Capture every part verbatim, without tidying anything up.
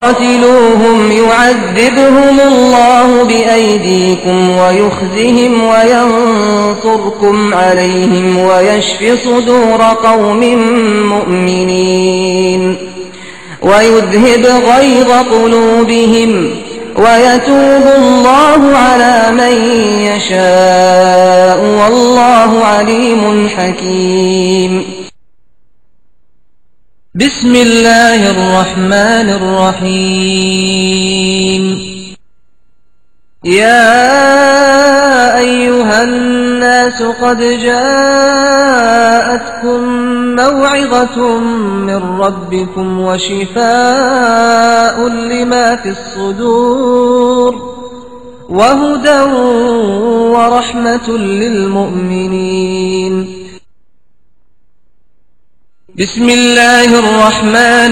قاتلوهم يعذبهم الله بأيديكم ويخزهم وينصركم عليهم ويشف صدور قوم مؤمنين ويذهب غيظ قلوبهم ويتوب الله على من يشاء والله عليم حكيم. بسم الله الرحمن الرحيم. يا أيها الناس قد جاءتكم موعظة من ربكم وشفاء لما في الصدور وهدى ورحمة للمؤمنين. بسم الله الرحمن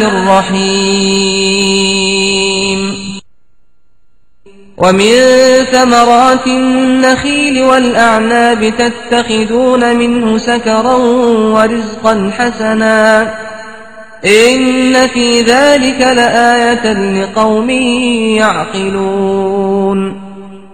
الرحيم. ومن ثمرات النخيل والأعناب تتخذون منه سكرا ورزقا حسنا إن في ذلك لآية لقوم يعقلون.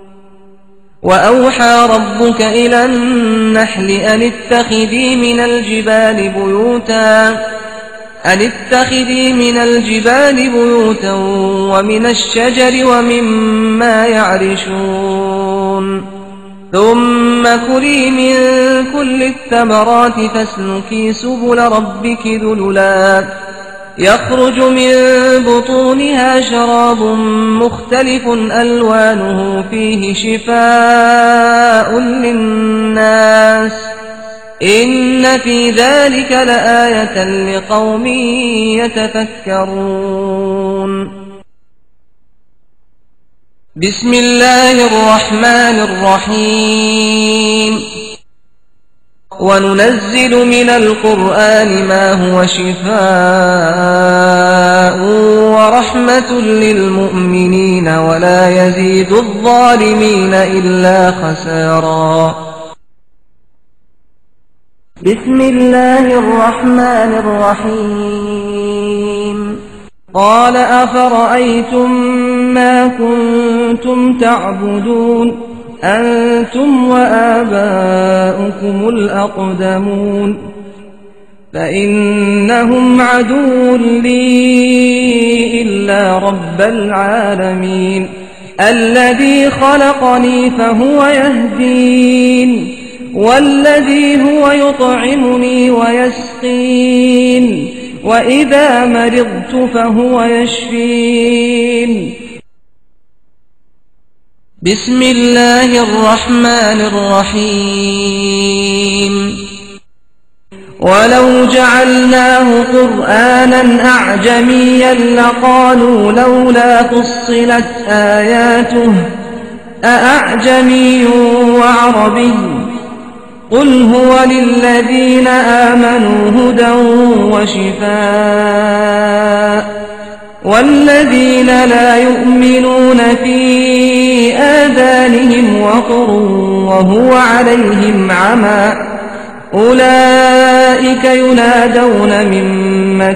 وأوحى ربك إلى النحل أن اتخذي من الجبال بيوتا أن اتخذي من الجبال بيوتا ومن الشجر ومما يعرشون ثم كلي من كل الثمرات فاسلكي سبل ربك ذللا يخرج من بطونها شراب مختلف ألوانه فيه شفاء للناس إن في ذلك لآية لقوم يتفكرون. بسم الله الرحمن الرحيم. وننزل من القرآن ما هو شفاء ورحمة للمؤمنين ولا يزيد الظالمين إلا خسارا. بسم الله الرحمن الرحيم. قال أفرأيتم ما كنتم تعبدون أنتم وآباؤكم الأقدمون فإنهم عدو لي إلا رب العالمين الذي خلقني فهو يهدين والذي هو يطعمني ويسقين وإذا مرضت فهو يشفين. بسم الله الرحمن الرحيم. ولو جعلناه قرآنا أعجميا لقالوا لولا فصلت آياته أأعجمي وعربي قل هو للذين آمنوا هدى وشفاء والذين لا يؤمنون في آذانهم وقر وهو عليهم عمى أولئك ينادون من